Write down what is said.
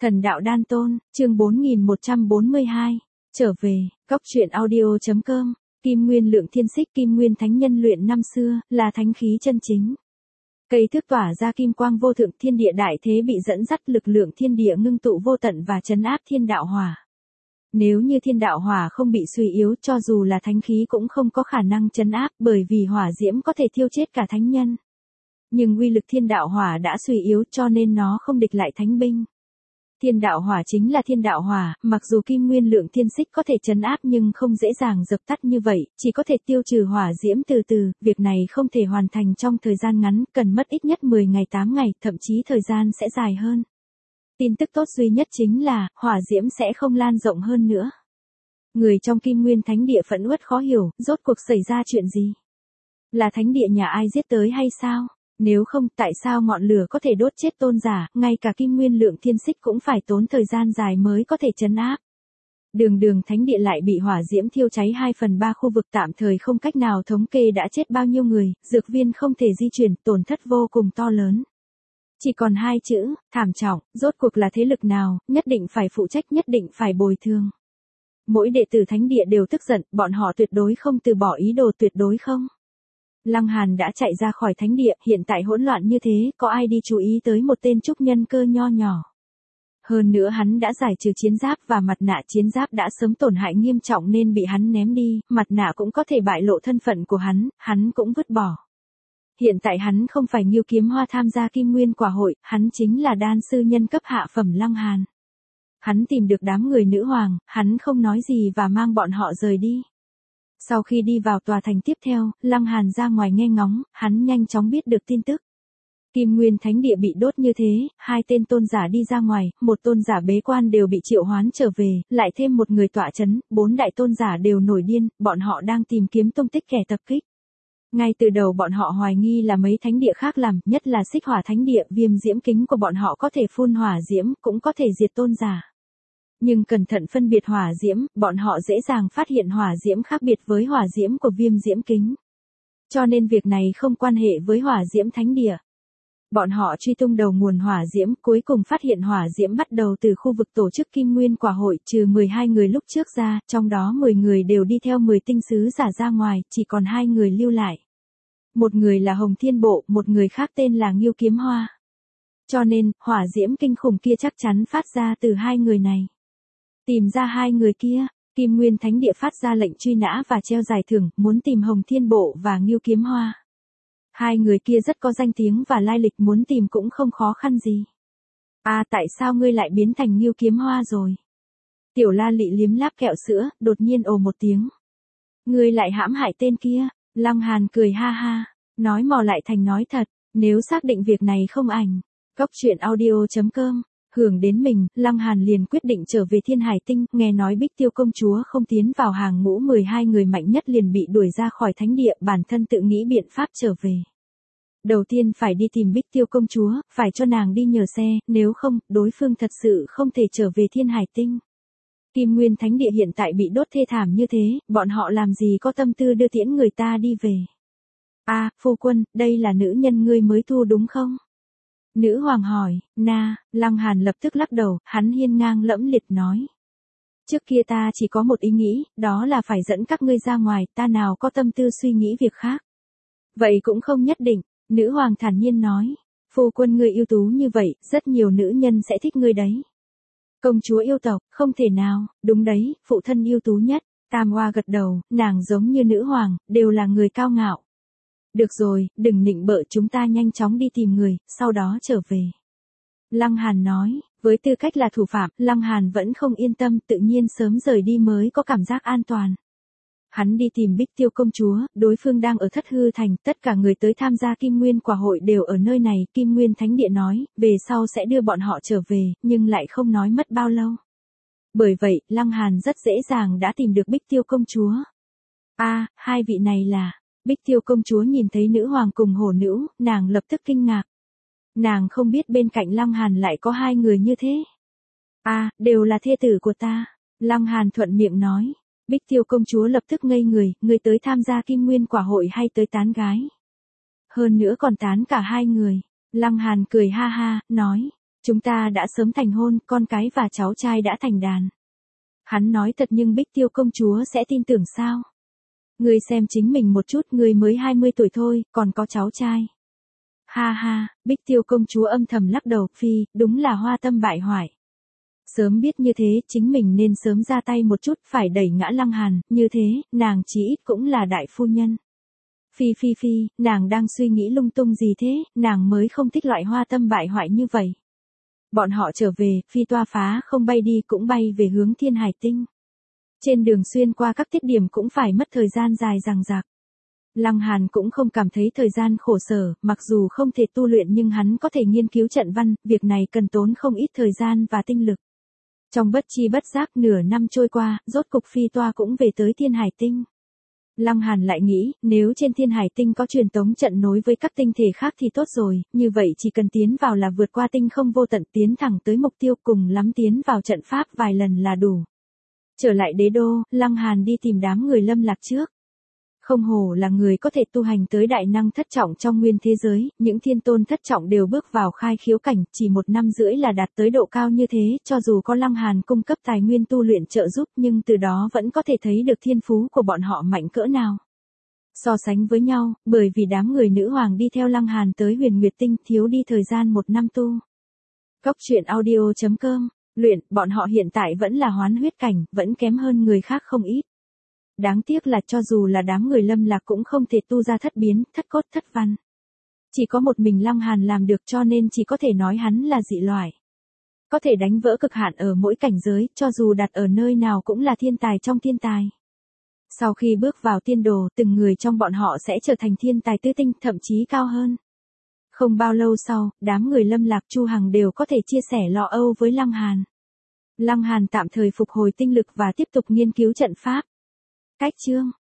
Thần đạo đan tôn, chương 4142. Trở về, Cóc truyện audio.com. Kim Nguyên Lượng Thiên Xích Kim Nguyên Thánh Nhân luyện năm xưa, là thánh khí chân chính. Cây thước tỏa ra kim quang vô thượng, thiên địa đại thế bị dẫn dắt, lực lượng thiên địa ngưng tụ vô tận và trấn áp thiên đạo hỏa. Nếu như thiên đạo hỏa không bị suy yếu, cho dù là thánh khí cũng không có khả năng trấn áp, bởi vì hỏa diễm có thể thiêu chết cả thánh nhân. Nhưng uy lực thiên đạo hỏa đã suy yếu, cho nên nó không địch lại thánh binh. Thiên đạo hỏa chính là thiên đạo hỏa, mặc dù Kim Nguyên Lượng Thiên Xích có thể trấn áp nhưng không dễ dàng dập tắt như vậy, chỉ có thể tiêu trừ hỏa diễm từ từ, việc này không thể hoàn thành trong thời gian ngắn, cần mất ít nhất 10 ngày 8 ngày, thậm chí thời gian sẽ dài hơn. Tin tức tốt duy nhất chính là, hỏa diễm sẽ không lan rộng hơn nữa. Người trong Kim Nguyên Thánh Địa phẫn uất khó hiểu, rốt cuộc xảy ra chuyện gì? Là thánh địa nhà ai giết tới hay sao? Nếu không, tại sao ngọn lửa có thể đốt chết tôn giả, ngay cả Kim Nguyên Lượng Thiên Xích cũng phải tốn thời gian dài mới có thể trấn áp. Đường thánh địa lại bị hỏa diễm thiêu cháy 2/3 khu vực, tạm thời không cách nào thống kê đã chết bao nhiêu người, dược viên không thể di chuyển, tổn thất vô cùng to lớn. Chỉ còn 2 chữ, thảm trọng, rốt cuộc là thế lực nào, nhất định phải phụ trách, nhất định phải bồi thường. Mỗi đệ tử thánh địa đều tức giận, bọn họ tuyệt đối không từ bỏ ý đồ, tuyệt đối không. Lăng Hàn đã chạy ra khỏi thánh địa, hiện tại hỗn loạn như thế, có ai đi chú ý tới một tên trúc nhân cơ nho nhỏ. Hơn nữa hắn đã giải trừ chiến giáp và mặt nạ, chiến giáp đã sớm tổn hại nghiêm trọng nên bị hắn ném đi, mặt nạ cũng có thể bại lộ thân phận của hắn cũng vứt bỏ. Hiện tại hắn không phải Ngưu Kiếm Hoa tham gia Kim Nguyên Quả Hội, hắn chính là đan sư nhân cấp hạ phẩm Lăng Hàn. Hắn tìm được đám người nữ hoàng, hắn không nói gì và mang bọn họ rời đi. Sau khi đi vào tòa thành tiếp theo, Lăng Hàn ra ngoài nghe ngóng, hắn nhanh chóng biết được tin tức. Kim Nguyên Thánh Địa bị đốt như thế, 2 tên tôn giả đi ra ngoài, một tôn giả bế quan đều bị triệu hoán trở về, lại thêm một người tọa chấn, 4 đại tôn giả đều nổi điên, bọn họ đang tìm kiếm tung tích kẻ tập kích. Ngay từ đầu bọn họ hoài nghi là mấy thánh địa khác làm, nhất là Xích Hỏa Thánh Địa, viêm diễm kính của bọn họ có thể phun hỏa diễm, cũng có thể diệt tôn giả. Nhưng cẩn thận phân biệt hỏa diễm, bọn họ dễ dàng phát hiện hỏa diễm khác biệt với hỏa diễm của viêm diễm kính. Cho nên việc này không quan hệ với hỏa diễm thánh địa. Bọn họ truy tung đầu nguồn hỏa diễm, cuối cùng phát hiện hỏa diễm bắt đầu từ khu vực tổ chức Kim Nguyên Quả Hội, trừ 12 người lúc trước ra, trong đó 10 người đều đi theo 10 tinh sứ giả ra ngoài, chỉ còn 2 người lưu lại. Một người là Hồng Thiên Bộ, một người khác tên là Ngưu Kiếm Hoa. Cho nên, hỏa diễm kinh khủng kia chắc chắn phát ra từ 2 người này. Tìm ra 2 người kia, Kim Nguyên Thánh Địa phát ra lệnh truy nã và treo giải thưởng, muốn tìm Hồng Thiên Bộ và Ngưu Kiếm Hoa. 2 người kia rất có danh tiếng và lai lịch, muốn tìm cũng không khó khăn gì. Tại sao ngươi lại biến thành Ngưu Kiếm Hoa rồi? Tiểu La Lị liếm láp kẹo sữa, đột nhiên ồ một tiếng. Ngươi lại hãm hại tên kia, Lăng Hàn cười ha ha, nói mò lại thành nói thật, nếu xác định việc này không ảnh. Cóc truyện audio.com. Hưởng đến mình, Lăng Hàn liền quyết định trở về Thiên Hải Tinh, nghe nói Bích Tiêu công chúa không tiến vào hàng ngũ 12 người mạnh nhất liền bị đuổi ra khỏi thánh địa, bản thân tự nghĩ biện pháp trở về. Đầu tiên phải đi tìm Bích Tiêu công chúa, phải cho nàng đi nhờ xe, nếu không, đối phương thật sự không thể trở về Thiên Hải Tinh. Kim Nguyên Thánh Địa hiện tại bị đốt thê thảm như thế, bọn họ làm gì có tâm tư đưa tiễn người ta đi về. Phu quân, đây là nữ nhân ngươi mới thu đúng không? Nữ hoàng hỏi, Lăng Hàn lập tức lắc đầu, hắn hiên ngang lẫm liệt nói. Trước kia ta chỉ có một ý nghĩ, đó là phải dẫn các ngươi ra ngoài, ta nào có tâm tư suy nghĩ việc khác. Vậy cũng không nhất định, nữ hoàng thản nhiên nói. Phu quân ngươi ưu tú như vậy, rất nhiều nữ nhân sẽ thích ngươi đấy. Công chúa yêu tộc, không thể nào, đúng đấy, phụ thân ưu tú nhất. Tam Hoa gật đầu, nàng giống như nữ hoàng, đều là người cao ngạo. Được rồi, đừng nịnh bợ, chúng ta nhanh chóng đi tìm người, sau đó trở về. Lăng Hàn nói, với tư cách là thủ phạm, Lăng Hàn vẫn không yên tâm, tự nhiên sớm rời đi mới có cảm giác an toàn. Hắn đi tìm Bích Tiêu công chúa, đối phương đang ở Thất Hư Thành, tất cả người tới tham gia Kim Nguyên Quả Hội đều ở nơi này, Kim Nguyên Thánh Địa nói, về sau sẽ đưa bọn họ trở về, nhưng lại không nói mất bao lâu. Bởi vậy, Lăng Hàn rất dễ dàng đã tìm được Bích Tiêu công chúa. 2 vị này là... Bích Tiêu công chúa nhìn thấy nữ hoàng cùng hổ nữ, nàng lập tức kinh ngạc. Nàng không biết bên cạnh Lăng Hàn lại có 2 người như thế. Đều là thê tử của ta. Lăng Hàn thuận miệng nói. Bích Tiêu công chúa lập tức ngây người, người tới tham gia Kim Nguyên Quả Hội hay tới tán gái? Hơn nữa còn tán cả 2 người. Lăng Hàn cười ha ha, nói. Chúng ta đã sớm thành hôn, con cái và cháu trai đã thành đàn. Hắn nói thật nhưng Bích Tiêu công chúa sẽ tin tưởng sao? Ngươi xem chính mình một chút, ngươi mới 20 tuổi thôi, còn có cháu trai. Ha ha, Bích Tiêu công chúa âm thầm lắc đầu, phi, đúng là hoa tâm bại hoại. Sớm biết như thế, chính mình nên sớm ra tay một chút, phải đẩy ngã Lăng Hàn, như thế, nàng chí ít cũng là đại phu nhân. Phi, nàng đang suy nghĩ lung tung gì thế, nàng mới không thích loại hoa tâm bại hoại như vậy. Bọn họ trở về, phi toa phá không bay đi cũng bay về hướng Thiên Hải Tinh. Trên đường xuyên qua các tiết điểm cũng phải mất thời gian dài dằng dặc. Lăng Hàn cũng không cảm thấy thời gian khổ sở, mặc dù không thể tu luyện nhưng hắn có thể nghiên cứu trận văn, việc này cần tốn không ít thời gian và tinh lực. Trong bất chi bất giác nửa năm trôi qua, rốt cục phi toa cũng về tới Thiên Hải Tinh. Lăng Hàn lại nghĩ, nếu trên Thiên Hải Tinh có truyền tống trận nối với các tinh thể khác thì tốt rồi, như vậy chỉ cần tiến vào là vượt qua tinh không vô tận, tiến thẳng tới mục tiêu, cùng lắm tiến vào trận pháp vài lần là đủ. Trở lại đế đô, Lăng Hàn đi tìm đám người Lâm Lạc trước. Không hổ là người có thể tu hành tới đại năng thất trọng trong nguyên thế giới, những thiên tôn thất trọng đều bước vào khai khiếu cảnh, chỉ 1 năm rưỡi là đạt tới độ cao như thế, cho dù có Lăng Hàn cung cấp tài nguyên tu luyện trợ giúp nhưng từ đó vẫn có thể thấy được thiên phú của bọn họ mạnh cỡ nào. So sánh với nhau, bởi vì đám người nữ hoàng đi theo Lăng Hàn tới Huyền Nguyệt Tinh thiếu đi thời gian 1 năm tu. Cốc truyện audio.com, luyện, bọn họ hiện tại vẫn là hoán huyết cảnh, vẫn kém hơn người khác không ít. Đáng tiếc là cho dù là đám người Lâm Lạc cũng không thể tu ra thất biến, thất cốt, thất văn. Chỉ có một mình Lăng Hàn làm được cho nên chỉ có thể nói hắn là dị loại. Có thể đánh vỡ cực hạn ở mỗi cảnh giới, cho dù đặt ở nơi nào cũng là thiên tài trong thiên tài. Sau khi bước vào tiên đồ, từng người trong bọn họ sẽ trở thành thiên tài tứ tinh, thậm chí cao hơn. Không bao lâu sau, đám người Lâm Lạc Chu Hằng đều có thể chia sẻ lo âu với Lăng Hàn. Lăng Hàn tạm thời phục hồi tinh lực và tiếp tục nghiên cứu trận pháp. Cách chương